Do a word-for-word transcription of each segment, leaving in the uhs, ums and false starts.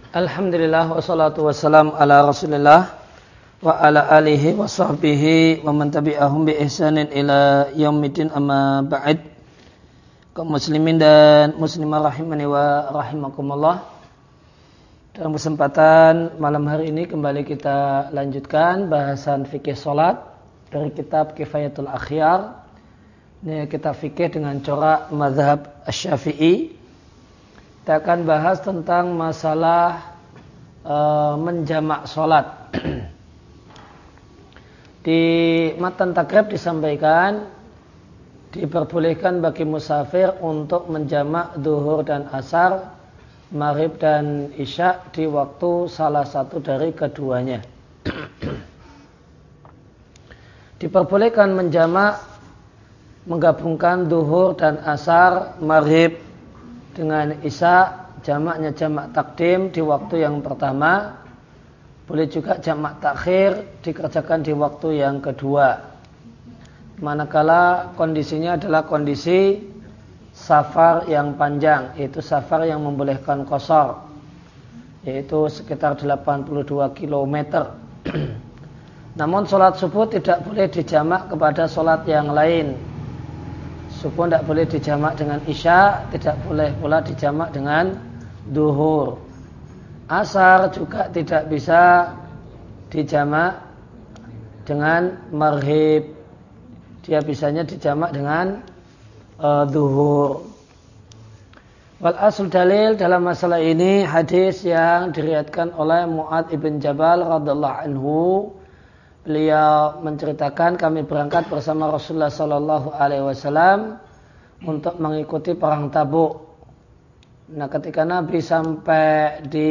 Alhamdulillah wassalatu wassalamu ala Rasulillah wa ala alihi wa sahbihi wa man tabi'ahum bi ihsanin ila yaumiddin, amma ba'd. Kaum muslimin dan muslimah rahimani wa rahimakumullah. Dalam kesempatan malam hari ini kembali kita lanjutkan bahasan fikih salat dari kitab Kifayatul Akhyar. Ini kitab fikih dengan corak mazhab Asy-Syafi'i. Kita akan bahas tentang masalah e, menjamak sholat. Di matan takrib disampaikan diperbolehkan bagi musafir untuk menjamak zuhur dan asar, maghrib dan isya di waktu salah satu dari keduanya. Diperbolehkan menjamak, menggabungkan zuhur dan asar, maghrib dengan isya, jamaknya jamak takdim di waktu yang pertama. Boleh juga jamak takhir dikerjakan di waktu yang kedua, manakala kondisinya adalah kondisi safar yang panjang, yaitu safar yang membolehkan qashar, yaitu sekitar delapan puluh dua kilometer. Namun sholat subuh tidak boleh dijamak kepada sholat yang lain. Subuh tidak boleh dijamak dengan isya, tidak boleh pula dijamak dengan duhur. Asar juga tidak bisa dijamak dengan maghrib. Dia bisanya dijamak dengan uh, duhur. Wal asul dalil dalam masalah ini hadis yang diriwayatkan oleh Mu'adz ibn Jabal radhiyallahu anhu. Beliau menceritakan, kami berangkat bersama Rasulullah sallallahu alaihi wasallam untuk mengikuti perang Tabuk. Nah, ketika Nabi sampai di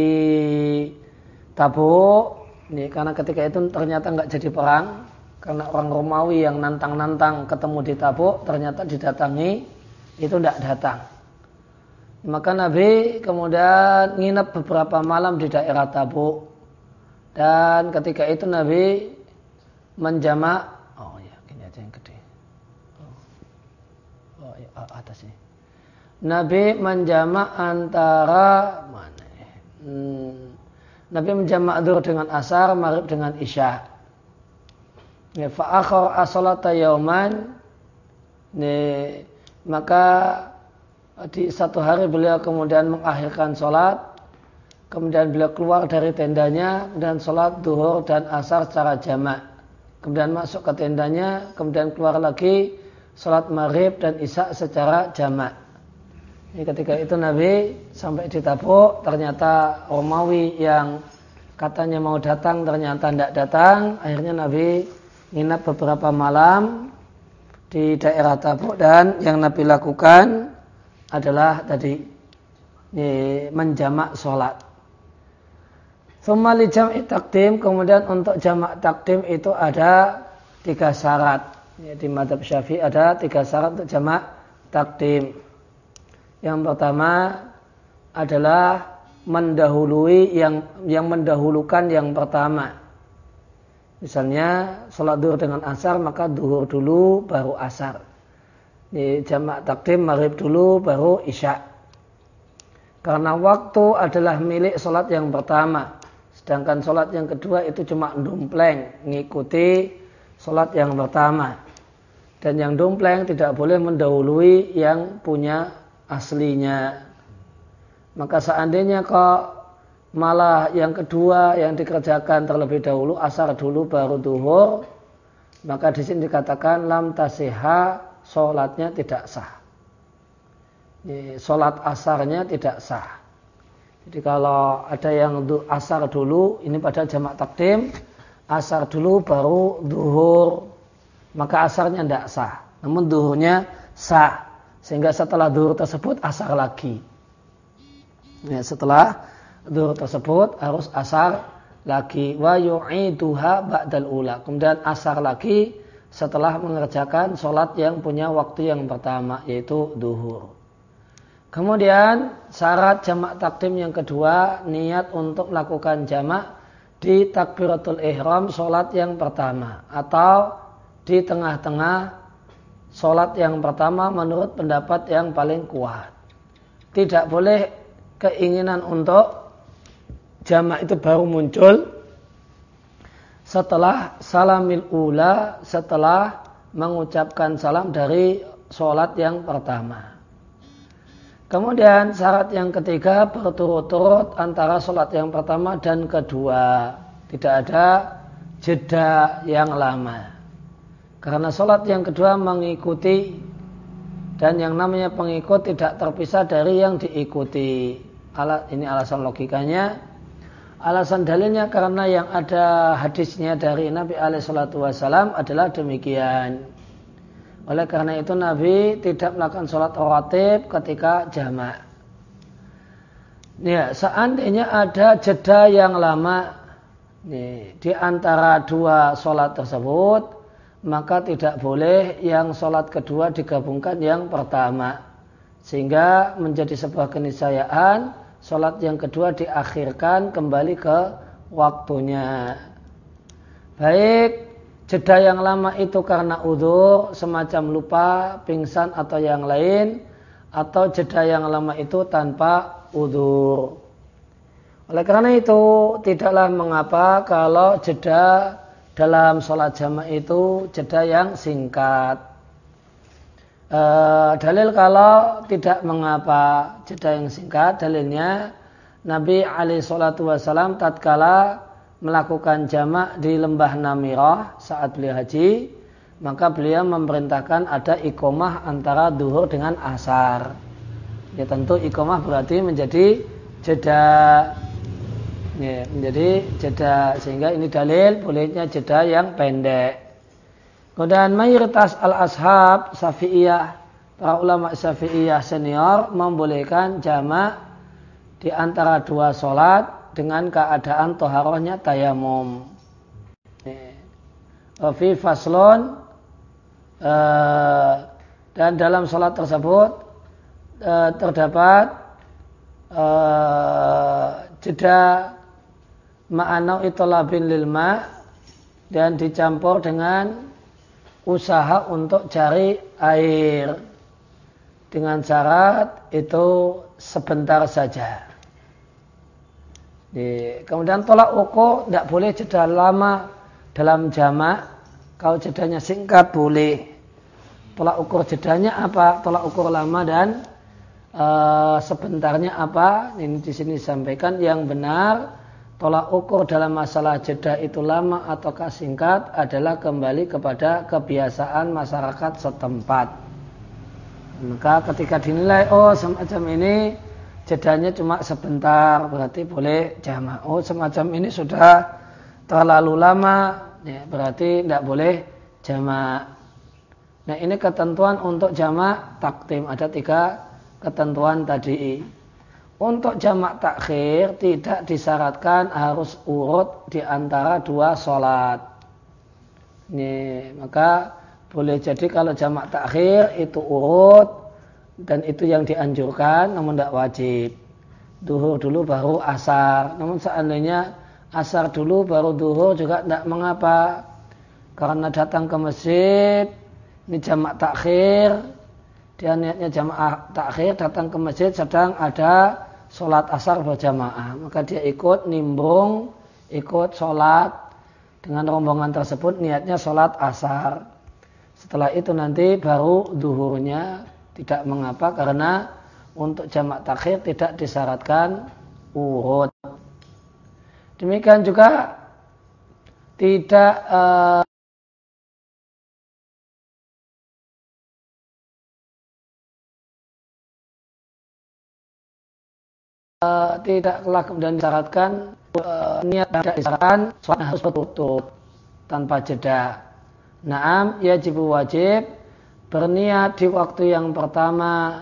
Tabuk, ini karena ketika itu ternyata enggak jadi perang, karena orang Romawi yang nantang-nantang ketemu di Tabuk ternyata didatangi, itu enggak datang. Maka Nabi kemudian nginep beberapa malam di daerah Tabuk. Dan ketika itu Nabi menjamak, oh ya, gini aja yang gede. Oh, oh ya, atas ini. Nabi menjamak antara mana? Hmm, Nabi menjamak zuhur dengan asar, maghrib dengan isya. Ya, fa akhar as-salata yauman. Nih, maka di satu hari beliau kemudian mengakhirkan salat. Kemudian beliau keluar dari tendanya dan salat zuhur dan asar secara jamak. Kemudian masuk ke tendanya, kemudian keluar lagi salat maghrib dan isya secara jamak. Jadi ketika itu Nabi sampai di Tabuk, ternyata Romawi yang katanya mau datang ternyata tidak datang. Akhirnya Nabi nginap beberapa malam di daerah Tabuk, dan yang Nabi lakukan adalah tadi menjamak sholat. Tsumma li jam'i takdim, kemudian untuk jamak takdim itu ada tiga syarat. Ya, di mazhab Syafi'i ada tiga syarat untuk jamak takdim. Yang pertama adalah mendahului yang yang mendahulukan yang pertama. Misalnya sholat zuhur dengan asar, maka zuhur dulu baru asar. Di jamak takdim maghrib dulu baru isya. Karena waktu adalah milik sholat yang pertama. Sedangkan sholat yang kedua itu cuma dumpleng, ngikuti sholat yang pertama. Dan yang dumpleng tidak boleh mendahului yang punya aslinya. Maka seandainya kok malah yang kedua yang dikerjakan terlebih dahulu, asar dulu baru duhur, maka di sini dikatakan lam tasihha, sholatnya tidak sah. Sholat asarnya tidak sah. Jadi kalau ada yang asar dulu, ini pada jamak takdim, asar dulu baru duhur, maka asarnya tidak sah. Namun duhurnya sah, sehingga setelah duhur tersebut asar lagi. Ya, setelah duhur tersebut harus asar lagi. Wa yu'iduha ba'dal ula. Kemudian asar lagi setelah mengerjakan sholat yang punya waktu yang pertama, yaitu duhur. Kemudian syarat jamak takdim yang kedua, niat untuk melakukan jamak di takbiratul ihram sholat yang pertama atau di tengah-tengah sholat yang pertama menurut pendapat yang paling kuat. Tidak boleh keinginan untuk jamak itu baru muncul setelah salamil ula, setelah mengucapkan salam dari sholat yang pertama. Kemudian syarat yang ketiga berturut-turut antara sholat yang pertama dan kedua. Tidak ada jeda yang lama. Karena sholat yang kedua mengikuti, dan yang namanya pengikut tidak terpisah dari yang diikuti. Ini alasan logikanya. Alasan dalilnya karena yang ada hadisnya dari Nabi alaihi salatu wasallam adalah demikian. Oleh karena itu Nabi tidak melakukan sholat rawatib ketika jamak. Ya, seandainya ada jeda yang lama nih, di antara dua sholat tersebut, maka tidak boleh yang sholat kedua digabungkan yang pertama. Sehingga menjadi sebuah keniscayaan sholat yang kedua diakhirkan kembali ke waktunya. Baik jeda yang lama itu karena udzur, semacam lupa, pingsan atau yang lain, atau jeda yang lama itu tanpa udzur. Oleh karena itu tidaklah mengapa kalau jeda dalam sholat jamak itu jeda yang singkat. E, dalil kalau tidak mengapa jeda yang singkat, dalilnya Nabi alaihi salatu wasallam tatkala melakukan jamak di lembah Namirah saat beliau haji, maka beliau memerintahkan ada iqomah antara duhur dengan asar. Ya tentu iqomah berarti menjadi jeda, ya, menjadi jeda, sehingga ini dalil bolehnya jeda yang pendek. Kemudian mayoritas al-ashab Syafi'iyah, para ulama Syafi'iyah senior membolehkan jamak di antara dua sholat dengan keadaan toharohnya tayamum. Fi faslon, dan dalam sholat tersebut terdapat jeda ma'anau itolabin lilma, dan dicampur dengan usaha untuk cari air dengan syarat itu sebentar saja. Kemudian tolak ukur tidak boleh jeda lama dalam jamak. Kalau jedanya singkat boleh. Tolak ukur jedanya apa? Tolak ukur lama dan e, sebentarnya apa? Ini di sini disampaikan yang benar. Tolak ukur dalam masalah jeda itu lama ataukah singkat adalah kembali kepada kebiasaan masyarakat setempat. Maka ketika dinilai oh semacam ini jedanya cuma sebentar, berarti boleh jamak. Oh semacam ini sudah terlalu lama, ya, berarti tidak boleh jamak. Nah ini ketentuan untuk jamak takdim. Ada tiga ketentuan tadi. Untuk jamak takhir tidak disyaratkan harus urut di antara dua sholat. Ini, maka boleh jadi kalau jamak takhir itu urut, dan itu yang dianjurkan, namun tidak wajib. Duhur dulu baru asar. Namun seandainya asar dulu baru duhur juga tidak mengapa. Karena datang ke masjid, ini jamak takhir, dia niatnya jamak takhir, datang ke masjid sedang ada sholat asar berjamaah. Maka dia ikut nimbrung, ikut sholat dengan rombongan tersebut, niatnya sholat asar. Setelah itu nanti baru duhurnya. Tidak mengapa karena untuk jamak takhir tidak disyaratkan urut. Demikian juga tidak uh, uh, tidaklah kemudian disyaratkan uh, niat tidak disyaratkan sholat harus berturut tanpa jeda. Naam yajib wajib berniat di waktu yang pertama,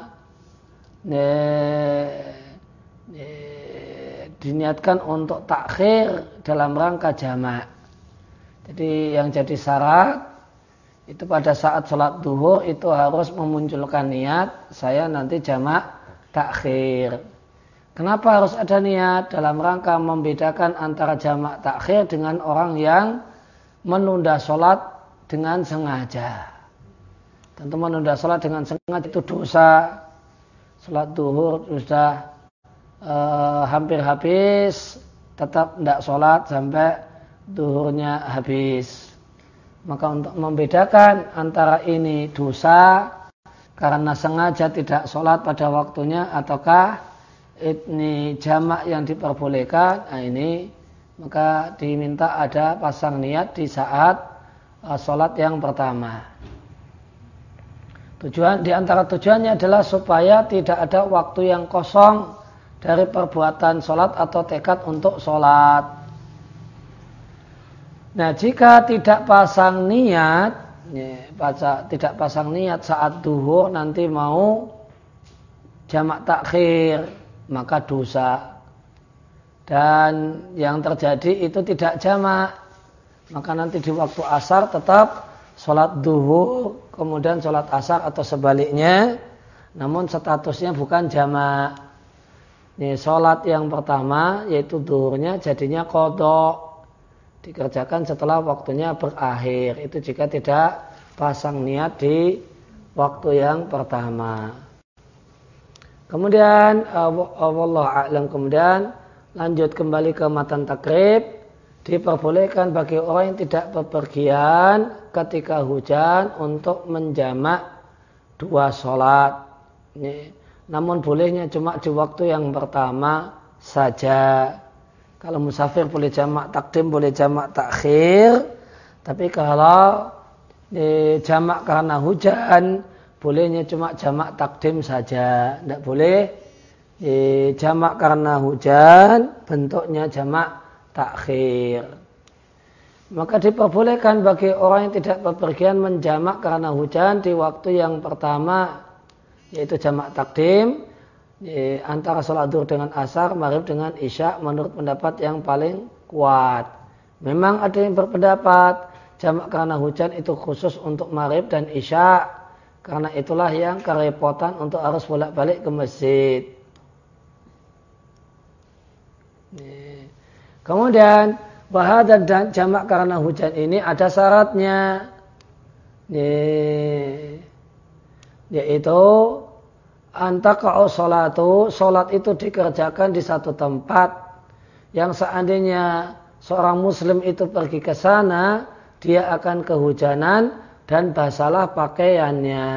eh, eh, diniatkan untuk takhir dalam rangka jamak. Jadi yang jadi syarat itu pada saat sholat duhur itu harus memunculkan niat saya nanti jamak takhir. Kenapa harus ada niat? Dalam rangka membedakan antara jamak takhir dengan orang yang menunda sholat dengan sengaja. Tentu menunda sholat dengan sengaja itu dosa. Sholat duhur sudah uh, hampir habis, tetap tidak sholat sampai duhurnya habis. Maka untuk membedakan antara ini dosa karena sengaja tidak sholat pada waktunya ataukah ini jamak yang diperbolehkan, nah ini maka diminta ada pasang niat di saat uh, sholat yang pertama. Tujuan di antara tujuannya adalah supaya tidak ada waktu yang kosong dari perbuatan sholat atau tekad untuk sholat. Nah, jika tidak pasang niat, ya, baca, tidak pasang niat saat duhur nanti mau jamak takhir, maka dosa. Dan yang terjadi itu tidak jamak, maka nanti di waktu asar tetap sholat duhur, kemudian sholat asar atau sebaliknya, namun statusnya bukan jamak. Ini sholat yang pertama yaitu duhurnya jadinya qadha, dikerjakan setelah waktunya berakhir. Itu jika tidak pasang niat di waktu yang pertama. Kemudian wallahu a'lam, kemudian lanjut kembali ke matan takrib. Diperbolehkan bagi orang yang tidak bepergian ketika hujan untuk menjamak dua sholat. Namun bolehnya cuma di waktu yang pertama saja. Kalau musafir boleh jamak takdim, boleh jamak takhir. Tapi kalau e, jamak karena hujan, bolehnya cuma jamak takdim saja. Tidak boleh e, jamak karena hujan, bentuknya jamak takhir. Maka diperbolehkan bagi orang yang tidak bepergian menjamak karena hujan di waktu yang pertama, yaitu jamak takdim. E, antara sholat zuhur dengan asar, maghrib dengan isya menurut pendapat yang paling kuat. Memang ada yang berpendapat jamak karena hujan itu khusus untuk maghrib dan isya, karena itulah yang kerepotan untuk harus bolak-balik ke masjid. E, kemudian bahada dan jamak karena hujan ini ada syaratnya, e, yaitu antaqa'u sholatu, sholat itu dikerjakan di satu tempat yang seandainya seorang muslim itu pergi ke sana, dia akan kehujanan dan basalah pakaiannya.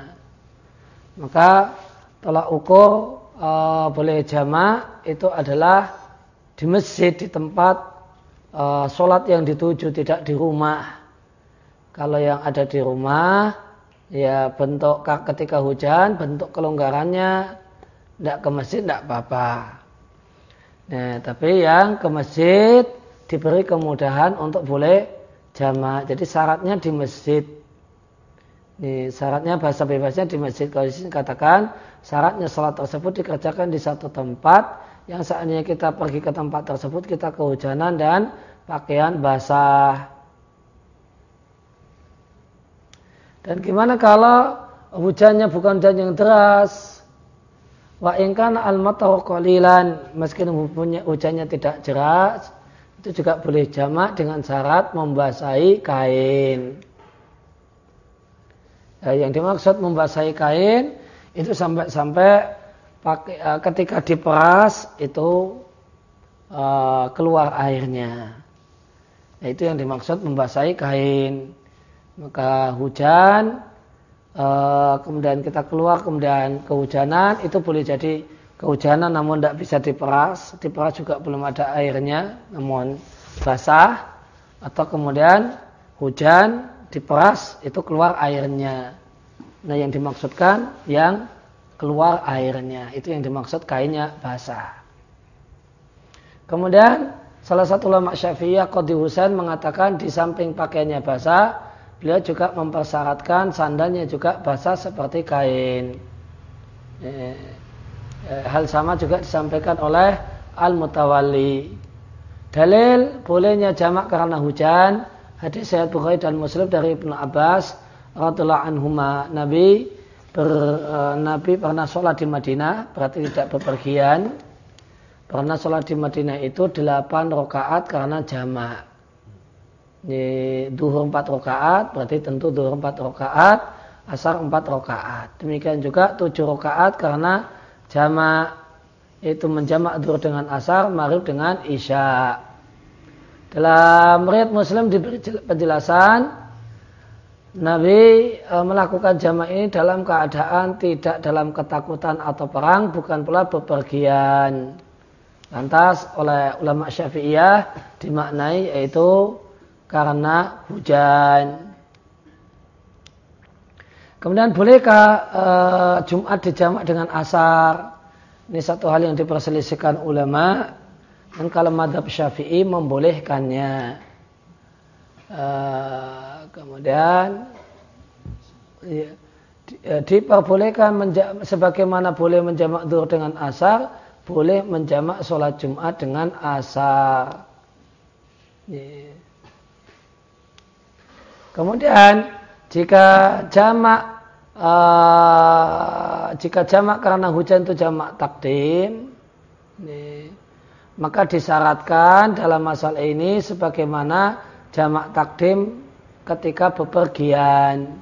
Maka tolak ukur e, boleh jamak itu adalah di masjid, di tempat e, sholat yang dituju, tidak di rumah. Kalau yang ada di rumah, ya bentuk ketika hujan, bentuk kelonggarannya tidak ke masjid tidak apa-apa. Nah, tapi yang ke masjid diberi kemudahan untuk boleh jamak. Jadi syaratnya di masjid. Nih, syaratnya bahasa bebasnya di masjid. Kalau di sini katakan syaratnya sholat tersebut dikerjakan di satu tempat yang seandainya kita pergi ke tempat tersebut kita kehujanan dan pakaian basah. Dan gimana kalau hujannya bukan hujan yang deras? Wa in kana al-mataru qalilan, meskipun hujannya tidak deras, itu juga boleh jamak dengan syarat membasahi kain. Nah, yang dimaksud membasahi kain itu sampai-sampai pakai, ketika diperas itu uh, keluar airnya. Nah, itu yang dimaksud membasahi kain. Maka hujan, e, kemudian kita keluar, kemudian kehujanan, itu boleh jadi kehujanan namun tidak bisa diperas. Diperas juga belum ada airnya, namun basah. Atau kemudian hujan, diperas, itu keluar airnya. Nah, yang dimaksudkan yang keluar airnya, itu yang dimaksud kainnya basah. Kemudian salah satu ulama Syafi'iyah Qadhi Husain mengatakan di samping pakaiannya basah, beliau juga mempersyaratkan sandalnya juga basah seperti kain. Hal sama juga disampaikan oleh Al-Mutawalli. Dalil bolehnya jamak karena hujan, hadis Sahih Bukhari dan Muslim dari Ibnu Abbas radhiyallahu anhuma, Nabi ber, Nabi pernah sholat di Madinah, berarti tidak bepergian. Pernah sholat di Madinah itu delapan rakaat karena jamak. Di duhur empat rakaat, berarti tentu duhur empat rakaat, asar empat rakaat. Demikian juga tujuh rakaat karena jamak, yaitu menjamak zuhur dengan asar, maghrib dengan isya. Dalam riwayat Muslim diberi penjelasan, Nabi e, melakukan jamak ini dalam keadaan tidak dalam ketakutan atau perang, bukan pula bepergian. Lantas oleh ulama Syafi'iyah dimaknai yaitu karena hujan. Kemudian bolehkah e, Jumat dijamak dengan asar? Ini satu hal yang diperselisihkan ulama. Dan kalau mazhab Syafi'i membolehkannya. Uh, kemudian ya, di, uh, diperbolehkan menja- sebagaimana boleh menjamak zuhur dengan asar, boleh menjamak sholat Jumat dengan asar. Ya. Kemudian jika jamak uh, jika jamak karena hujan itu jamak takdim, ya, maka disyaratkan dalam masalah ini sebagaimana jamak takdim ketika bepergian.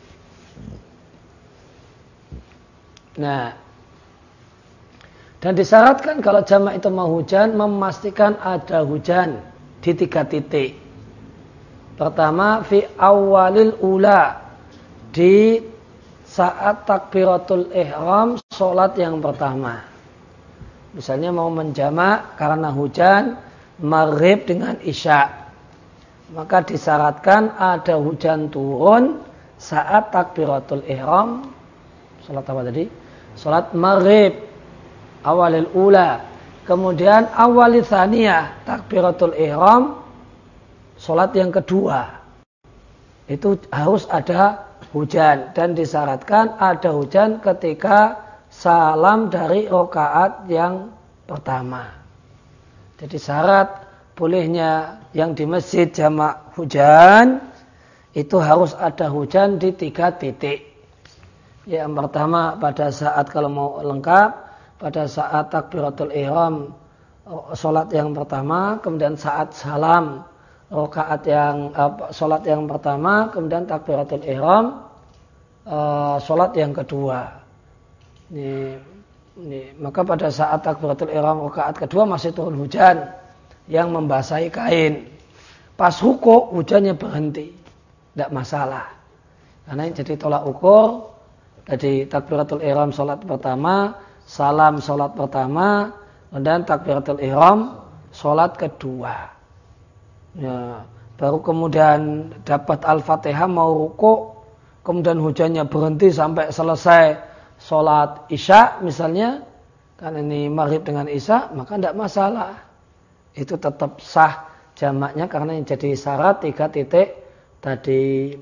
Nah, dan disyaratkan kalau jamak itu mau hujan, memastikan ada hujan di tiga titik. Pertama, fi awalil ula, di saat takbiratul ihram, sholat yang pertama. Misalnya mau menjamak karena hujan maghrib dengan isya, maka disyaratkan ada hujan turun saat takbiratul ihram. Salat apa tadi? Salat maghrib awalil ula. Kemudian awalil tsaniyah takbiratul ihram, salat yang kedua. Itu harus ada hujan dan disyaratkan ada hujan ketika salam dari rakaat yang pertama. Jadi syarat bolehnya yang di masjid jamak hujan itu harus ada hujan di tiga titik. Yang pertama pada saat kalau mau lengkap pada saat takbiratul ihram salat yang pertama, kemudian saat salam rakaat yang uh, salat yang pertama, kemudian takbiratul ihram uh, salat yang kedua. Ini, ini, maka pada saat takbiratul ihram rakaat kedua masih turun hujan yang membasahi kain. Pas rukuk hujannya berhenti, tidak masalah. Karena ini jadi tolak ukur. Jadi takbiratul ihram salat pertama, salam salat pertama, dan takbiratul ihram salat kedua. Ya, baru kemudian dapat al-fatihah mau rukuk, kemudian hujannya berhenti sampai selesai sholat isya misalnya, karena ini maghrib dengan isya, maka tidak masalah. Itu tetap sah jamaknya karena yang jadi syarat tiga titik tadi.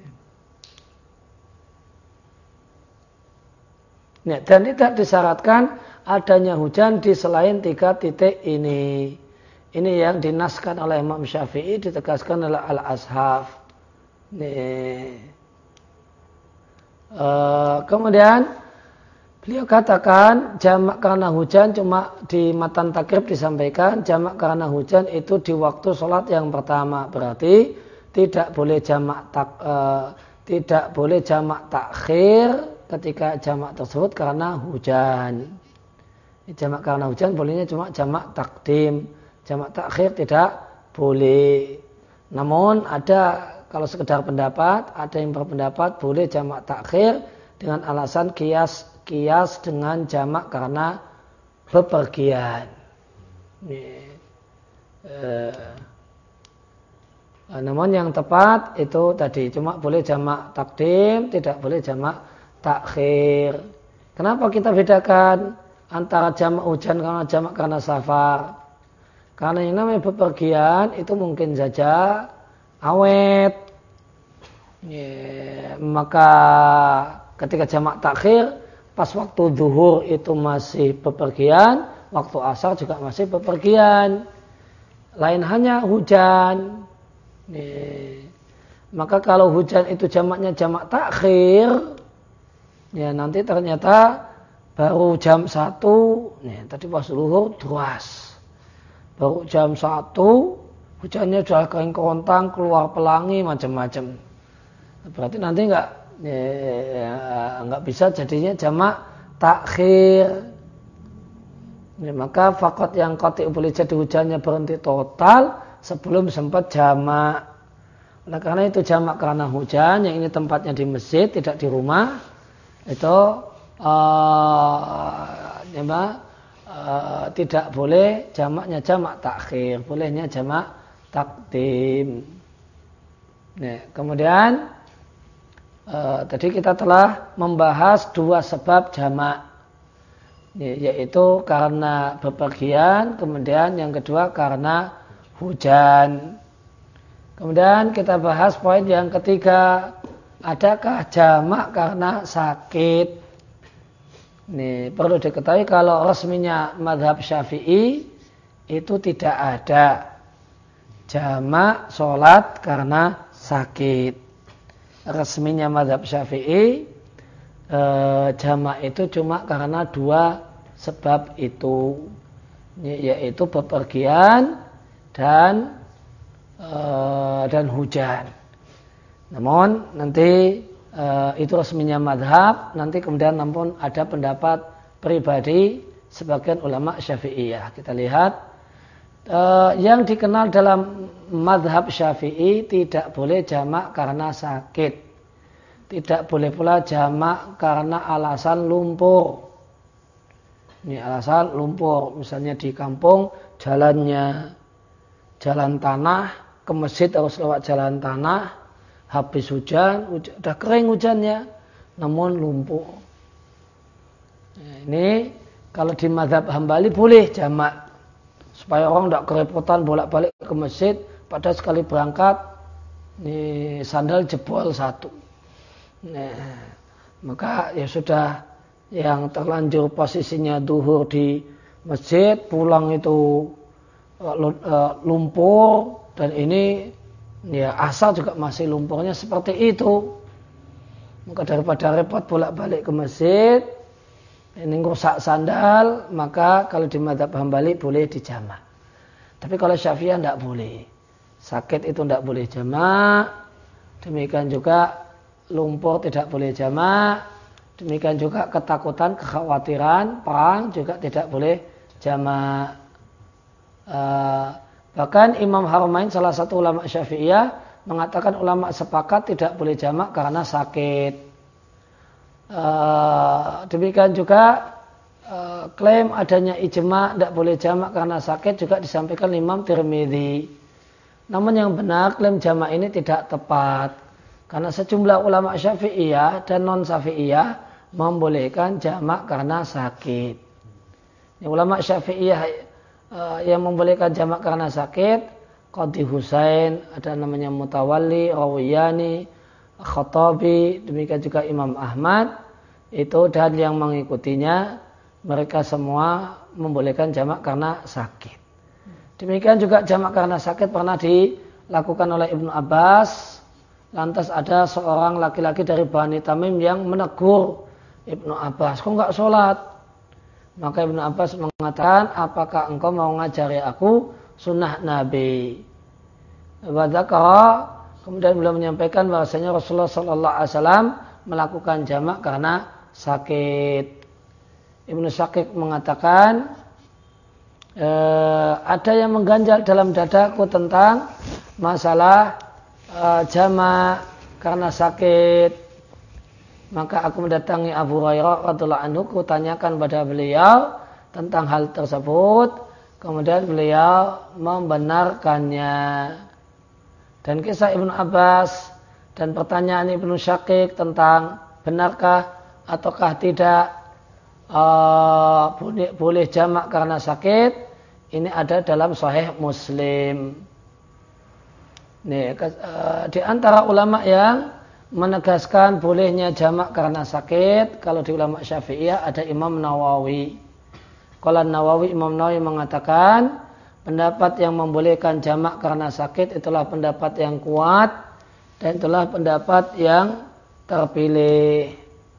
Nah, dan tidak disyaratkan adanya hujan di selain tiga titik ini. Ini yang dinaskan oleh Imam Syafi'i, ditegaskan oleh Al-Ashaf. Nih. Uh, kemudian beliau katakan jamak karena hujan cuma di matan takrib disampaikan jamak karena hujan itu di waktu sholat yang pertama, berarti tidak boleh jamak tak, uh, tidak boleh jamak takhir ketika jamak tersebut karena hujan. Jamak karena hujan bolehnya cuma jamak takdim, jamak takhir tidak boleh. Namun ada kalau sekedar pendapat, ada yang berpendapat boleh jamak takhir dengan alasan kias kias dengan jamak karena bepergian. Ini, eh, namun yang tepat itu tadi cuma boleh jamak takdim, tidak boleh jamak takhir. Kenapa kita bedakan antara jamak hujan karena jamak karena safar? Karena yang namanya bepergian itu mungkin saja awet, ya, maka ketika jamak takhir pas waktu zuhur itu masih bepergian, waktu asar juga masih bepergian. Lain hanya hujan, ya, maka kalau hujan itu jamaknya jamak takhir, ya nanti ternyata baru jam satu, ya, tadi pas zuhur deras, baru jam satu hujannya sudah kering kerontang, keluar pelangi macam-macam. Berarti nanti enggak ya, enggak bisa jadinya jamak takhir. Ya, maka fakot yang qati boleh jadi hujannya berhenti total sebelum sempat jamak. Nah, karena itu jamak karena hujan, yang ini tempatnya di masjid, tidak di rumah, itu uh, ya, uh, tidak boleh jamaknya jamak takhir, bolehnya jamak takdim. Nah, kemudian uh, tadi kita telah membahas dua sebab jamak, yaitu karena bepergian, kemudian yang kedua karena hujan. Kemudian kita bahas poin yang ketiga, adakah jamak karena sakit? Ini perlu diketahui kalau resminya mazhab Syafi'i itu tidak ada jamak sholat karena sakit. Resminya mazhab Syafi'i eh, jamak itu cuma karena dua sebab itu, yaitu bepergian dan Uh, dan hujan. Namun nanti uh, itu resminya madhab. Nanti kemudian namun ada pendapat pribadi sebagian ulama Syafi'iyah. Kita lihat uh, yang dikenal dalam madhab Syafi'i tidak boleh jamak karena sakit, tidak boleh pula jamak karena alasan lumpur. Ini alasan lumpur, misalnya di kampung jalannya jalan tanah, ke masjid harus lewat jalan tanah, habis hujan, hujan udah kering hujannya, namun lumpur. Nah, ini kalau di mazhab Hambali boleh jamak, supaya orang tidak kerepotan bolak-balik ke masjid, pada sekali berangkat, ini sandal jebol satu. Nah, maka ya sudah, yang terlanjur posisinya duhur di masjid, pulang itu lumpur, dan ini ya asal juga masih lumpurnya seperti itu, maka daripada repot bolak-balik ke masjid, ini rusak sandal, maka kalau di mazhab Hambali boleh dijamak. Tapi kalau Syafi'iyah tidak boleh, sakit itu tidak boleh jamak, demikian juga lumpur tidak boleh jamak, demikian juga ketakutan, kekhawatiran perang juga tidak boleh jamak. Uh, bahkan Imam Haramain, salah satu ulama Syafi'iyah, mengatakan ulama sepakat tidak boleh jamak karena sakit. Uh, demikian juga uh, klaim adanya ijma tidak boleh jamak karena sakit juga disampaikan Imam Tirmidzi. Namun yang benar klaim jamak ini tidak tepat, karena sejumlah ulama Syafi'iyah dan non Syafi'iyah membolehkan jamak karena sakit. Ini ulama Syafi'iyah Uh, yang membolehkan jamak karena sakit, Qadhi Husain, ada namanya Mutawalli, Rawiyani, Khattabi, demikian juga Imam Ahmad, itu dan yang mengikutinya, mereka semua membolehkan jamak karena sakit. Demikian juga jamak karena sakit pernah dilakukan oleh Ibnu Abbas. Lantas ada seorang laki-laki dari Bani Tamim yang menegur Ibnu Abbas, kok enggak sholat? Maka Ibnu Abbas mengatakan, apakah engkau mau ngajari aku sunnah Nabi? Wadakara, kemudian beliau menyampaikan bahwasanya Rasulullah Sallallahu Alaihi Wasallam melakukan jamak karena sakit. Ibnu Syakik mengatakan, e, ada yang mengganjal dalam dadaku tentang masalah e, jamak karena sakit. Maka aku mendatangi Abu Hurairah radhiyallahu anhu, kutanyakan pada beliau tentang hal tersebut, kemudian beliau membenarkannya. Dan kisah Ibnu Abbas dan pertanyaan Ibnu Syakik tentang benarkah ataukah tidak uh, boleh, boleh jamak karena sakit, ini ada dalam Sahih Muslim. Nih, uh, di antara ulama yang menegaskan bolehnya jamak karena sakit, kalau di ulama Syafi'iyah ada Imam Nawawi. Qala Nawawi, Imam Nawawi mengatakan pendapat yang membolehkan jamak karena sakit itulah pendapat yang kuat dan itulah pendapat yang terpilih.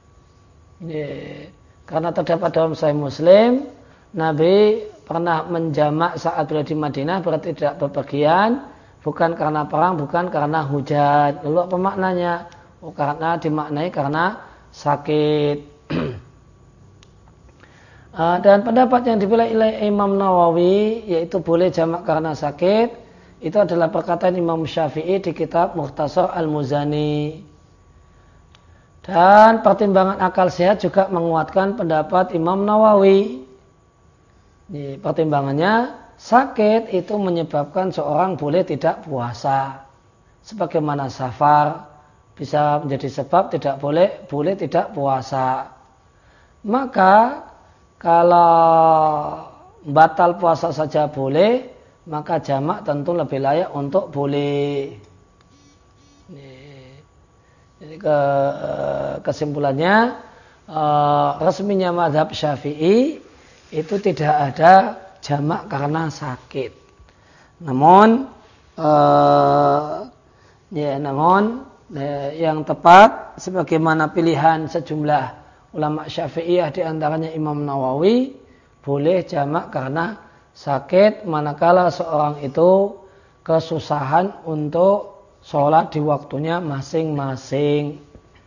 Karena terdapat dalam Sahih Muslim, Nabi pernah menjamak saat berada di Madinah, berarti tidak bepergian, bukan karena perang, bukan karena hujan. Lalu apa maknanya? Oh, karena dimaknai karena sakit. Dan pendapat yang dipilih oleh Imam Nawawi yaitu boleh jamak karena sakit, itu adalah perkataan Imam Syafi'i di kitab Mukhtasar Al-Muzani. Dan pertimbangan akal sehat juga menguatkan pendapat Imam Nawawi. Ini pertimbangannya, sakit itu menyebabkan seorang boleh tidak puasa. Sebagaimana safar bisa menjadi sebab tidak boleh, boleh tidak puasa. Maka kalau batal puasa saja boleh, maka jamak tentu lebih layak untuk boleh. Jadi ke, kesimpulannya resminya mazhab Syafi'i itu tidak ada jamak karena sakit. Namun eh, ya namun eh, yang tepat sebagaimana pilihan sejumlah ulama Syafi'iyah di antaranya Imam Nawawi, boleh jamak karena sakit manakala seorang itu kesusahan untuk sholat di waktunya masing-masing.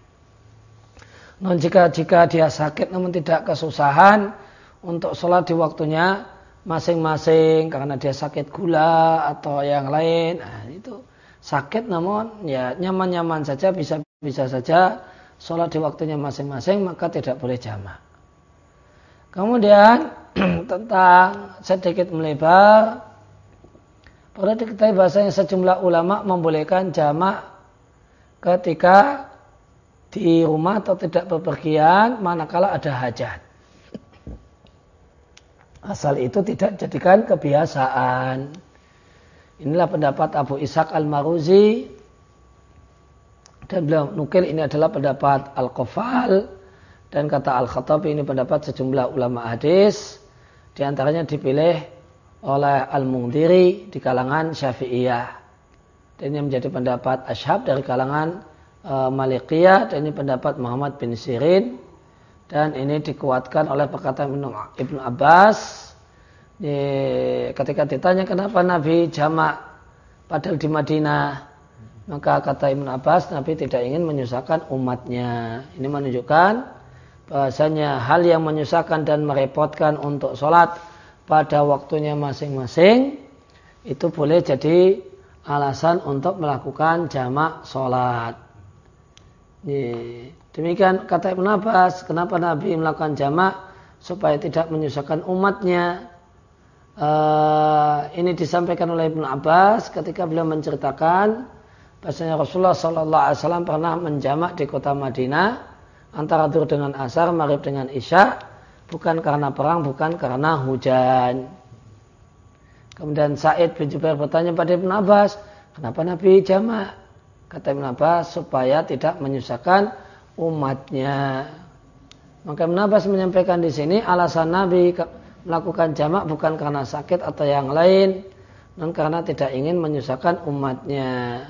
Namun jika jika dia sakit namun tidak kesusahan untuk sholat di waktunya masing-masing karena dia sakit gula atau yang lain, nah itu sakit namun ya nyaman-nyaman saja, bisa bisa saja sholat di waktunya masing-masing, maka tidak boleh jamak. Kemudian tentang sedikit melebar, perlu diketahui bahasanya sejumlah ulama membolehkan jamak ketika di rumah atau tidak bepergian manakala ada hajat. Asal itu tidak jadikan kebiasaan. Inilah pendapat Abu Ishaq Al-Maruzi. Dan beliau nukil ini adalah pendapat Al-Qafal, dan kata Al-Khattabi ini pendapat sejumlah ulama hadis, di antaranya dipilih oleh Al-Mundhiri di kalangan Syafi'iyah. Dan ini menjadi pendapat Ashhab dari kalangan e, Malikiyah, dan ini pendapat Muhammad bin Sirin, dan ini dikuatkan oleh perkataan Ibnu Abbas. Di, ketika ditanya kenapa Nabi jamak padahal di Madinah, maka kata Ibnu Abbas, Nabi tidak ingin menyusahkan umatnya. Ini menunjukkan bahasanya hal yang menyusahkan dan merepotkan untuk sholat pada waktunya masing-masing itu boleh jadi alasan untuk melakukan jamak sholat. Demikian kata Ibnu Abbas, kenapa Nabi melakukan jamak supaya tidak menyusahkan umatnya. Uh, ini disampaikan oleh Ibnu Abbas ketika beliau menceritakan bahasanya Rasulullah Sallallahu Alaihi Wasallam pernah menjamak di kota Madinah antara zuhur dengan asar, maghrib dengan isya, bukan karena perang, bukan karena hujan. Kemudian Sa'id bin Jubair bertanya pada Ibnu Abbas, kenapa Nabi jamak? Kata Ibnu Abbas, supaya tidak menyusahkan umatnya. Maka Ibnu Abbas menyampaikan di sini alasan Nabi melakukan jamak bukan karena sakit atau yang lain, namun karena tidak ingin menyusahkan umatnya.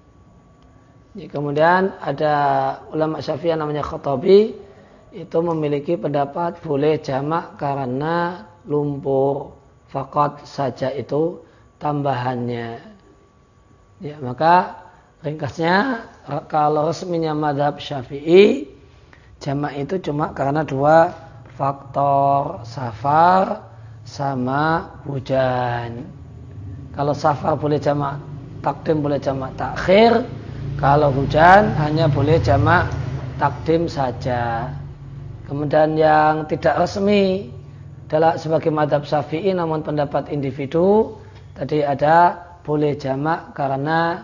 Kemudian ada ulama Syafi'iyah namanya Khattabi, itu memiliki pendapat boleh jamak karena lumpur, faqat saja itu tambahannya. Ya, maka ringkasnya kalau resminya mazhab Syafi'i, jamak itu cuma karena dua faktor, safar sama hujan. Kalau safar boleh jamak takdim, boleh jamak takhir. Kalau hujan hanya boleh jamak takdim saja. Kemudian yang tidak resmi adalah sebagai mazhab Syafi'i namun pendapat individu, tadi ada boleh jamak karena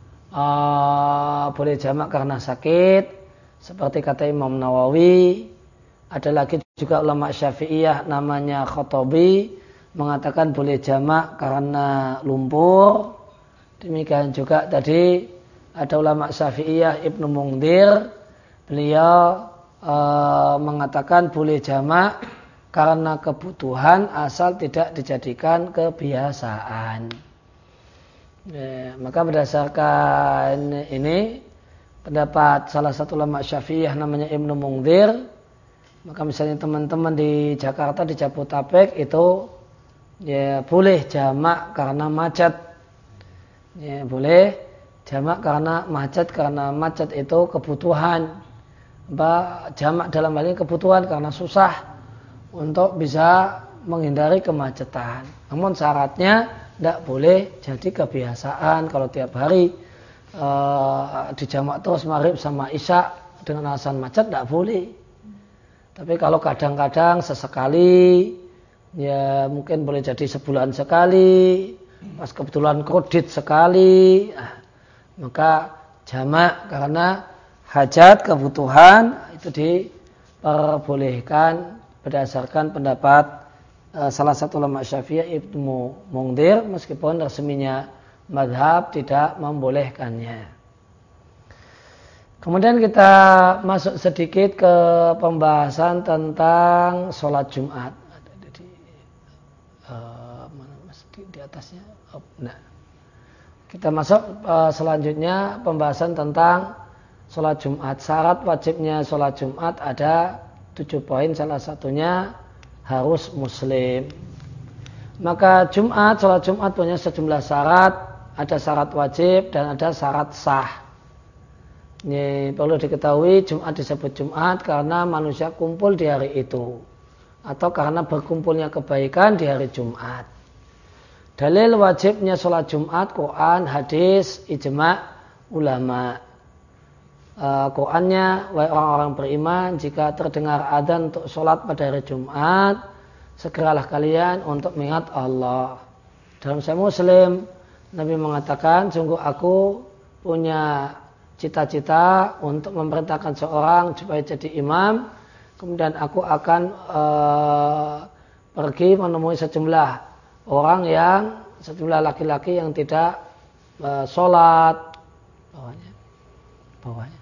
uh, boleh jamak karena sakit, seperti kata Imam Nawawi. Ada lagi juga ulama Syafi'iyah namanya Khattabi mengatakan boleh jamak karena lumpur. Demikian juga tadi ada ulama Syafi'iyah Ibnu Mundhir, beliau e, mengatakan boleh jamak karena kebutuhan asal tidak dijadikan kebiasaan. Ya, maka berdasarkan ini pendapat salah satu ulama Syafi'iyah namanya Ibnu Mundhir, maka misalnya teman-teman di Jakarta di Jabodetabek itu ya boleh jamak karena macet. Ya, boleh jamak karena macet, karena macet itu kebutuhan. Jamak dalam hal ini kebutuhan karena susah untuk bisa menghindari kemacetan. Namun syaratnya tidak boleh jadi kebiasaan kalau tiap hari uh, dijamak terus maghrib sama isya dengan alasan macet, tidak boleh. Tapi kalau kadang-kadang sesekali, ya mungkin boleh jadi sebulan sekali, pas kebetulan kredit sekali, nah, maka jamak karena hajat, kebutuhan itu diperbolehkan berdasarkan pendapat uh, salah satu ulama Syafi'i Ibnu Mungdir, meskipun resminya mazhab tidak membolehkannya. Kemudian kita masuk sedikit ke pembahasan tentang sholat Jumat. Ada di, uh, mana mas di, di atasnya? Oh, nah. Kita masuk uh, selanjutnya pembahasan tentang sholat Jumat. Syarat wajibnya sholat Jumat ada tujuh poin. Salah satunya harus muslim. Maka Jumat, sholat Jumat punya sejumlah syarat. Ada syarat wajib dan ada syarat sah. Ini perlu diketahui, Jumat disebut Jumat karena manusia kumpul di hari itu, atau karena berkumpulnya kebaikan di hari Jumat. Dalil wajibnya sholat Jumat, Quran, hadis, ijma' ulama. Uh, Qurannya, wahai orang-orang beriman, jika terdengar adzan untuk sholat pada hari Jumat, segeralah kalian untuk mengingat Allah. Dalam Sahih Muslim, Nabi mengatakan, sungguh aku punya cita-cita untuk memerintahkan seorang supaya jadi imam, kemudian aku akan uh, pergi menemui sejumlah orang yang sejumlah laki-laki yang tidak uh, sholat bawahnya, bawahnya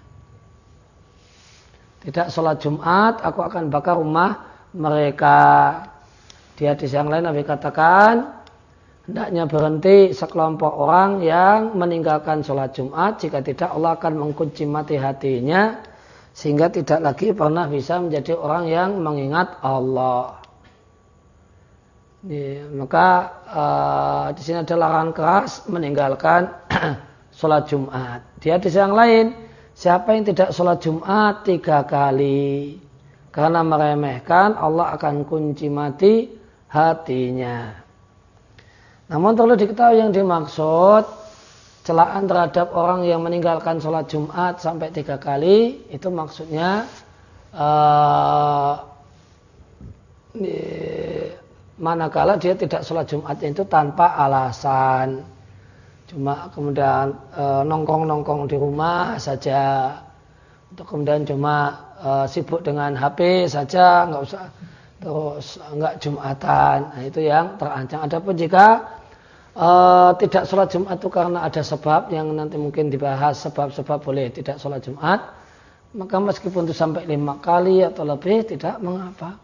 tidak sholat Jumat, aku akan bakar rumah mereka. Di hadis yang lain Nabi katakan, hendaknya berhenti sekelompok orang yang meninggalkan sholat Jumat, jika tidak Allah akan mengunci mati hatinya sehingga tidak lagi pernah bisa menjadi orang yang mengingat Allah. Ya, maka uh, di sini ada larangan keras meninggalkan sholat Jumat. Di hadis yang lain, siapa yang tidak sholat Jumat tiga kali karena meremehkan, Allah akan kunci mati hatinya. Namun perlu diketahui yang dimaksud celaan terhadap orang yang meninggalkan sholat Jumat sampai tiga kali, itu maksudnya uh, manakala dia tidak sholat Jumat itu tanpa alasan, cuma kemudian uh, nongkrong-nongkrong di rumah saja, atau kemudian cuma uh, sibuk dengan H P saja, nggak usah terus nggak Jumatan. Nah, itu yang terancam. Adapun jika Uh, tidak sholat Jumat itu karena ada sebab yang nanti mungkin dibahas, sebab-sebab boleh tidak sholat Jumat, maka meskipun itu sampai lima kali atau lebih tidak mengapa.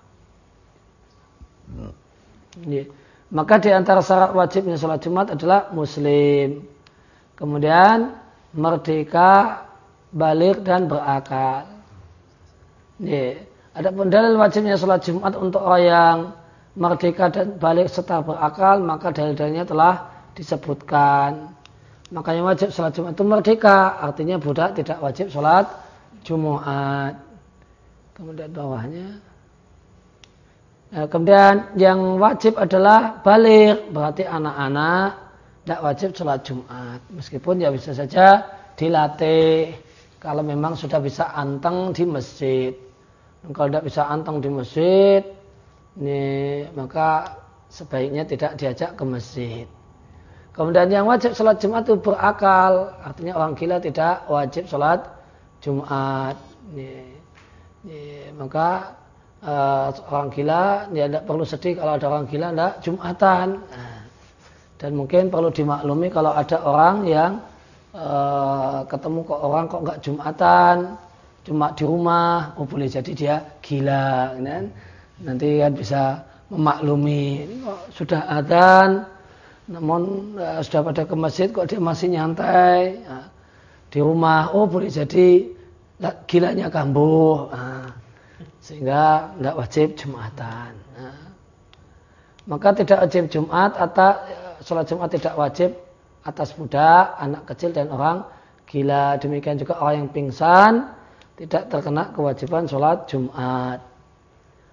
Ya. Maka di antara syarat wajibnya sholat Jumat adalah muslim, kemudian merdeka, balik dan berakal. Ya. Adapun dalil wajibnya sholat Jumat untuk orang yang merdeka dan balik serta berakal, maka dalil-dalilnya telah disebutkan. Makanya wajib sholat Jumat itu merdeka, artinya budak tidak wajib sholat Jumat. Kemudian bawahnya, nah, kemudian yang wajib adalah balik, berarti anak-anak tidak wajib sholat Jumat, meskipun ya bisa saja dilatih kalau memang sudah bisa anteng di masjid. Dan kalau tidak bisa anteng di masjid, ini, maka sebaiknya tidak diajak ke masjid. Kemudian yang wajib sholat Jumat itu berakal, artinya orang gila tidak wajib sholat Jumat. Ini, ini, maka uh, orang gila ya tidak perlu sedih kalau ada orang gila tidak Jumatan. Nah, dan mungkin perlu dimaklumi kalau ada orang yang uh, ketemu kok orang kok nggak Jumatan, cuma di rumah, oh boleh jadi dia gila, kan? Nanti kan bisa memaklumi, kok sudah adzan, namun uh, sudah pada ke masjid kok dia masih nyantai, nah, di rumah, oh boleh jadi gilanya kambuh, nah, sehingga tidak wajib Jumatan. Nah, maka tidak wajib Jumat atau sholat Jumat tidak wajib atas budak, anak kecil dan orang gila. Demikian juga orang yang pingsan tidak terkena kewajiban sholat Jumat.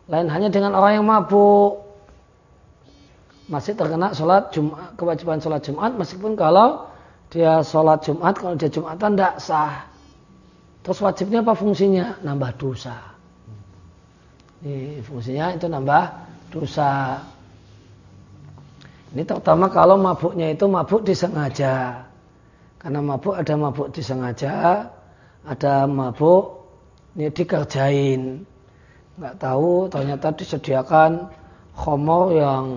Lain hanya dengan orang yang mabuk. Masih terkena sholat Jumat, kewajiban sholat Jumat meskipun kalau dia sholat Jumat, kalau dia Jumatan tidak sah. Terus wajibnya apa fungsinya? Nambah dosa. Ini fungsinya itu nambah dosa. Ini terutama kalau mabuknya itu mabuk disengaja. Karena mabuk ada mabuk disengaja, ada mabuk ini dikerjain. Nggak tahu ternyata disediakan khamar yang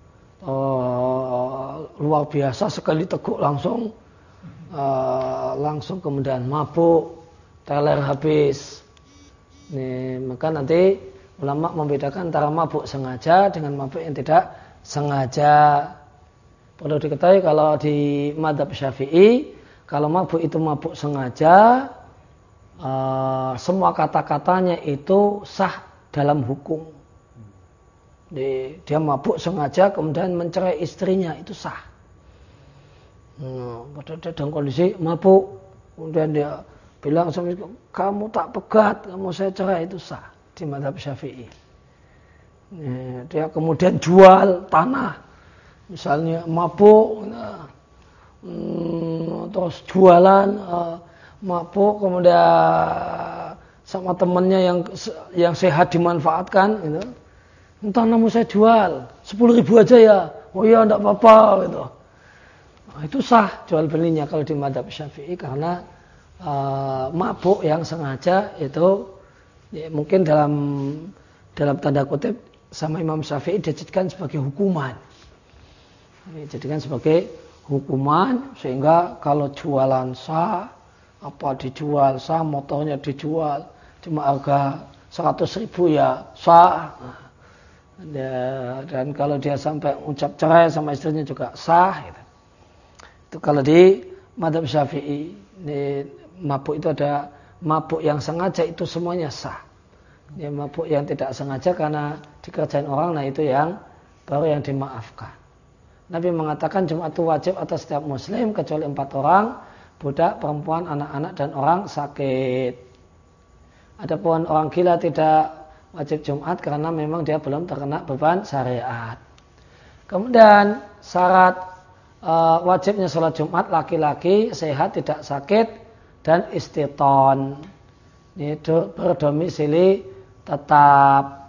Uh, luar biasa, sekali teguk langsung uh, langsung kemudian mabuk, teler habis. Nih, maka nanti ulama membedakan antara mabuk sengaja dengan mabuk yang tidak sengaja. Perlu diketahui kalau di mazhab Syafi'i, kalau mabuk itu mabuk sengaja, uh, semua kata-katanya itu sah dalam hukum. Dia mabuk sengaja kemudian mencerai istrinya, itu sah. Nah, padahal dia dalam kondisi mabuk, kemudian dia bilang sama istri, kamu tak pegat, kamu saya cerai, itu sah di mazhab Syafi'i. Nah, dia kemudian jual tanah, misalnya mabuk, nah, hmm, terus jualan, uh, mabuk, kemudian sama temannya yang yang sehat dimanfaatkan, gitu. Entah namu saya jual sepuluh ribu aja ya, oh iya enggak apa-apa gitu. Nah, itu sah jual belinya kalau di mazhab Syafi'i karena uh, mabuk yang sengaja itu ya, mungkin dalam dalam tanda kutip sama Imam Syafi'i dijadikan sebagai hukuman. Dijadikan sebagai hukuman sehingga kalau jualan sah, apa dijual sah, motornya dijual cuma harga seratus ribu ya sah. Nah, dan kalau dia sampai ucap cerai sama istrinya juga sah gitu. Itu kalau di mazhab Syafi'i, ini mabuk itu ada mabuk yang sengaja, itu semuanya sah. Ya, mabuk yang tidak sengaja karena dikerjain orang, nah itu yang baru yang dimaafkan. Nabi mengatakan Jumat itu wajib atas setiap muslim kecuali empat orang, budak, perempuan, anak-anak dan orang sakit. Adapun orang gila tidak wajib Jumat karena memang dia belum terkena beban syariat. Kemudian syarat e, wajibnya sholat Jumat laki-laki sehat, tidak sakit dan istiton. Ini berdomisili tetap.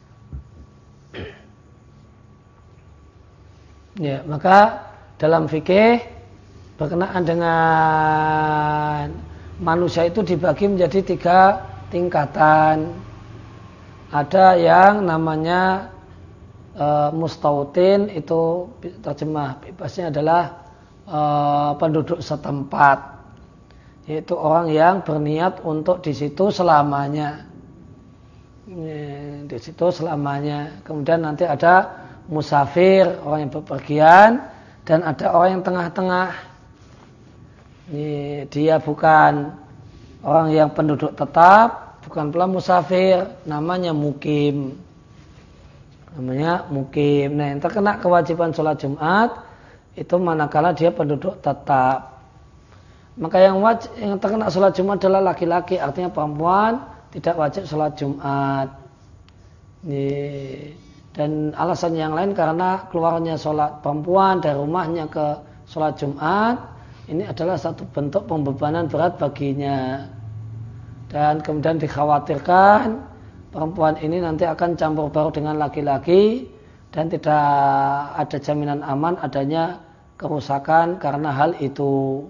Ya, maka dalam fikih berkenaan dengan manusia itu dibagi menjadi tiga tingkatan. Ada yang namanya e, mustautin, itu terjemah bebasnya adalah e, penduduk setempat, yaitu orang yang berniat untuk di situ selamanya, e, di situ selamanya. Kemudian nanti ada musafir, orang yang bepergian, dan ada orang yang tengah-tengah. Ini dia bukan orang yang penduduk tetap, bukan pula musafir, namanya mukim. Namanya mukim. Nah, yang terkena kewajiban sholat Jumat itu manakala dia penduduk tetap. Maka yang wajib, yang terkena sholat Jumat adalah laki-laki, artinya perempuan tidak wajib sholat Jumat. Dan alasan yang lain karena keluarnya sholat perempuan dari rumahnya ke sholat Jumat ini adalah satu bentuk pembebanan berat baginya. Dan kemudian dikhawatirkan perempuan ini nanti akan campur baur dengan laki-laki dan tidak ada jaminan aman adanya kerusakan karena hal itu.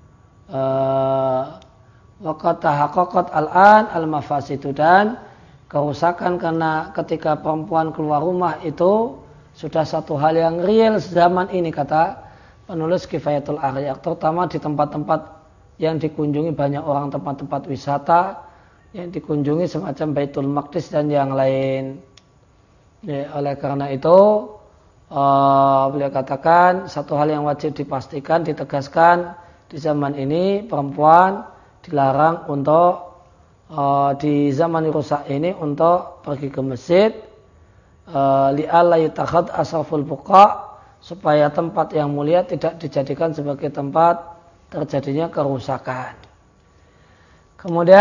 Waqad tahaqqaqat al-an al-mafasidu, dan kerusakan karena ketika perempuan keluar rumah itu sudah satu hal yang real zaman ini, kata penulis Kifayatul Arya, terutama di tempat-tempat yang dikunjungi banyak orang, tempat-tempat wisata yang dikunjungi semacam Baitul Maqdis dan yang lain. Ya, oleh karena itu uh, beliau katakan satu hal yang wajib dipastikan, ditegaskan di zaman ini, perempuan dilarang untuk uh, di zaman rusak ini untuk pergi ke masjid, uh, li'alla yutakhad asraful buqa, supaya tempat yang mulia tidak dijadikan sebagai tempat terjadinya kerusakan. Kemudian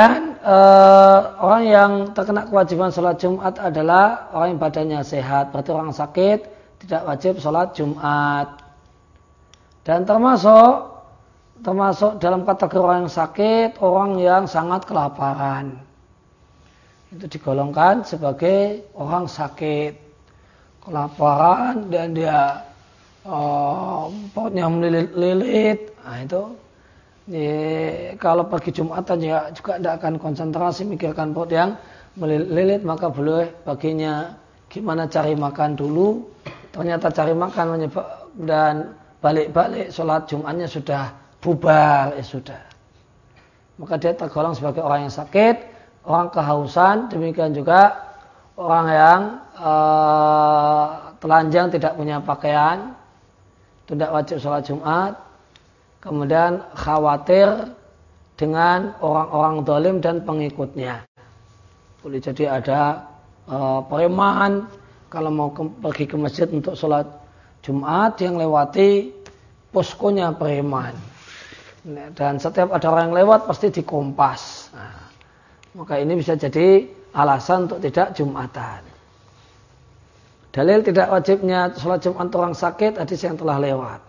uh, orang yang terkena kewajiban sholat Jumat adalah orang yang badannya sehat. Berarti orang sakit tidak wajib sholat Jumat. Dan termasuk termasuk dalam kategori orang yang sakit, orang yang sangat kelaparan. Itu digolongkan sebagai orang sakit, kelaparan dan dia uh, perutnya melilit-lilit. Nah itu Ya, kalau pagi Jumatan ya juga tidak akan konsentrasi mikirkan perut yang melilit, maka boleh baginya gimana cari makan dulu. Ternyata cari makan menyebab, dan balik-balik sholat Jumatnya sudah bubar, ya sudah. Maka dia tergolong sebagai orang yang sakit, orang kehausan, demikian juga orang yang uh, telanjang tidak punya pakaian, tidak wajib sholat Jumat. Kemudian khawatir dengan orang-orang zalim dan pengikutnya. Boleh jadi ada uh, preman kalau mau ke, pergi ke masjid untuk sholat Jumat yang lewati poskonya preman. Dan setiap ada orang yang lewat pasti dikompas. Nah, maka ini bisa jadi alasan untuk tidak Jumatan. Dalil tidak wajibnya sholat Jumat orang sakit hadis yang telah lewat.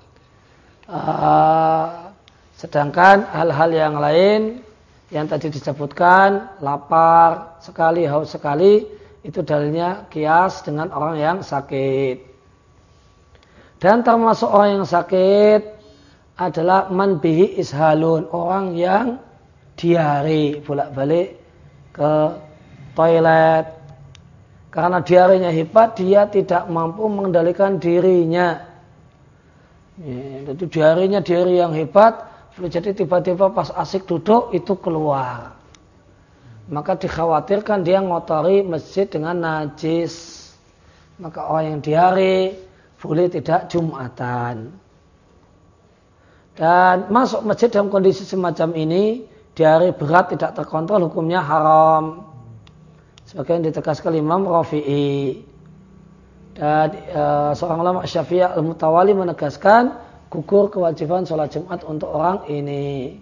Uh, sedangkan hal-hal yang lain yang tadi disebutkan, lapar sekali, haus sekali, itu dalilnya kias dengan orang yang sakit. Dan termasuk orang yang sakit adalah man bihi ishalun, orang yang diare, bolak-balik ke toilet. Karena diarenya hebat, dia tidak mampu mengendalikan dirinya. Ya, itu diarinya diari yang hebat, boleh jadi tiba-tiba pas asik duduk itu keluar. Maka dikhawatirkan dia ngotori masjid dengan najis. Maka orang yang diari boleh tidak Jumatan. Dan masuk masjid dalam kondisi semacam ini, diari berat tidak terkontrol, hukumnya haram. Sebagian ditegaskan Imam Rafi'i. Dan e, seorang ulama Syafi'i Al-Mutawali menegaskan gugur kewajiban sholat Jumat untuk orang ini.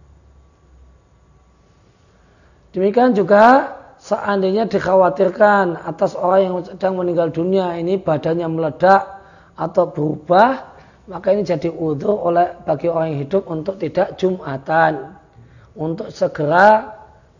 Demikian juga seandainya dikhawatirkan atas orang yang sedang meninggal dunia ini badannya meledak atau berubah, maka ini jadi udzur oleh bagi orang yang hidup untuk tidak Jumatan, untuk segera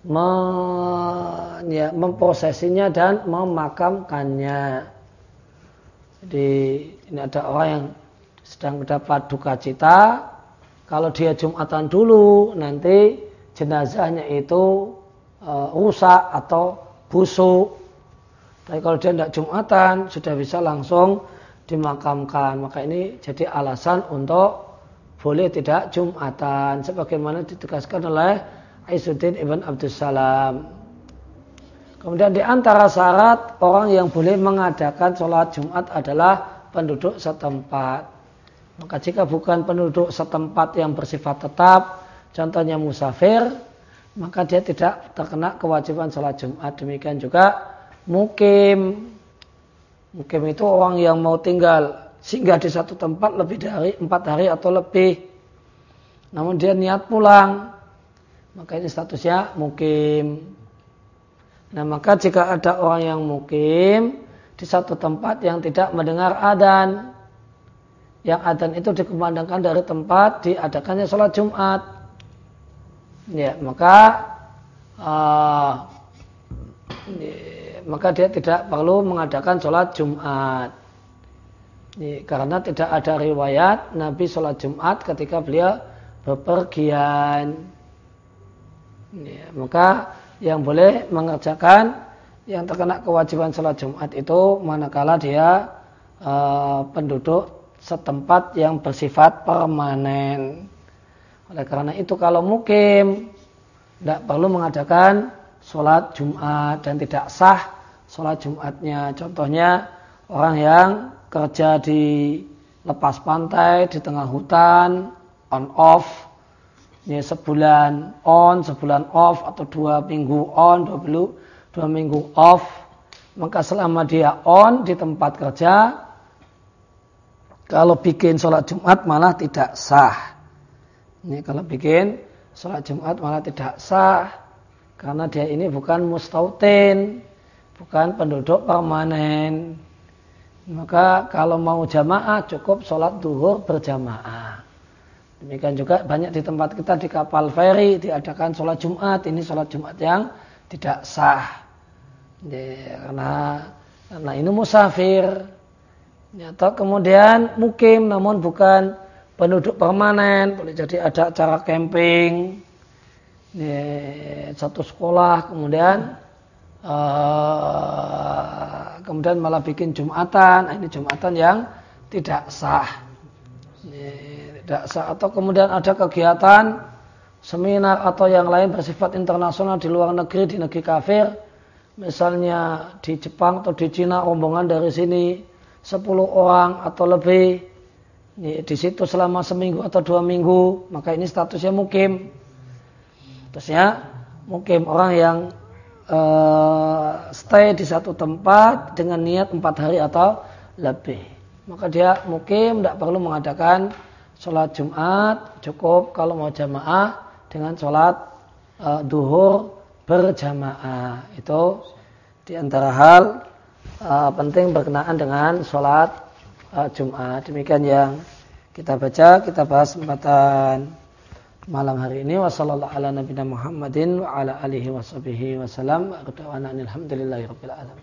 men, ya, memprosesinya dan memakamkannya. Jadi ini ada orang yang sedang mendapat duka cita, kalau dia Jumatan dulu nanti jenazahnya itu e, rusak atau busuk. Tapi kalau dia tidak Jumatan sudah bisa langsung dimakamkan. Maka ini jadi alasan untuk boleh tidak Jumatan, sebagaimana ditegaskan oleh Izzuddin Ibn Abdussalam. Kemudian di antara syarat orang yang boleh mengadakan sholat Jumat adalah penduduk setempat. Maka jika bukan penduduk setempat yang bersifat tetap, contohnya musafir, maka dia tidak terkena kewajiban sholat Jumat. Demikian juga mukim. Mukim itu orang yang mau tinggal singgah di satu tempat lebih dari empat hari atau lebih. Namun dia niat pulang, maka ini statusnya mukim. Nah maka jika ada orang yang mukim di satu tempat yang tidak mendengar adzan, yang adzan itu dikumandangkan dari tempat diadakannya sholat Jumat, ya maka uh, ya, maka dia tidak perlu mengadakan sholat Jumat, ya, karena tidak ada riwayat Nabi sholat Jumat ketika beliau bepergian. Ya, maka yang boleh mengerjakan yang terkena kewajiban sholat Jumat itu manakala dia e, penduduk setempat yang bersifat permanen. Oleh karena itu kalau mukim tidak perlu mengadakan sholat Jumat dan tidak sah sholat Jumatnya. Contohnya orang yang kerja di lepas pantai di tengah hutan, on off. Ya, sebulan on, sebulan off, atau dua minggu on, dua, belu, dua minggu off. Maka selama dia on di tempat kerja, kalau bikin sholat Jumat malah tidak sah. Ini kalau bikin sholat Jumat malah tidak sah. karena dia ini bukan mustautin, bukan penduduk permanen. Maka kalau mau jamaah cukup sholat duhur berjamaah. Demikian juga banyak di tempat kita di kapal feri diadakan sholat Jumat. Ini sholat Jumat yang tidak sah. Ya, karena karena ini musafir. Ya, atau kemudian mukim namun bukan penduduk permanen. Boleh jadi ada acara camping. Ya, satu sekolah kemudian uh, kemudian malah bikin Jumatan. Ini Jumatan yang tidak sah. Ya, tidak sah. Atau kemudian ada kegiatan seminar atau yang lain bersifat internasional di luar negeri, di negeri kafir. Misalnya di Jepang atau di Cina rombongan dari sini sepuluh orang atau lebih. Ya, di situ selama seminggu atau dua minggu, maka ini statusnya mukim. Statusnya mukim, orang yang uh, stay di satu tempat dengan niat empat hari atau lebih. Maka dia mukim, tidak perlu mengadakan sholat Jumat, cukup kalau mau jamaah dengan sholat uh, duhur berjamaah. Itu diantara hal uh, penting berkenaan dengan sholat uh, Jumat. Demikian yang kita baca, kita bahas kesempatan malam hari ini. Wassallallahu ala nabiyina Muhammadin wa ala alihi washabihi wasallam. Alhamdulillahirabbil alamin.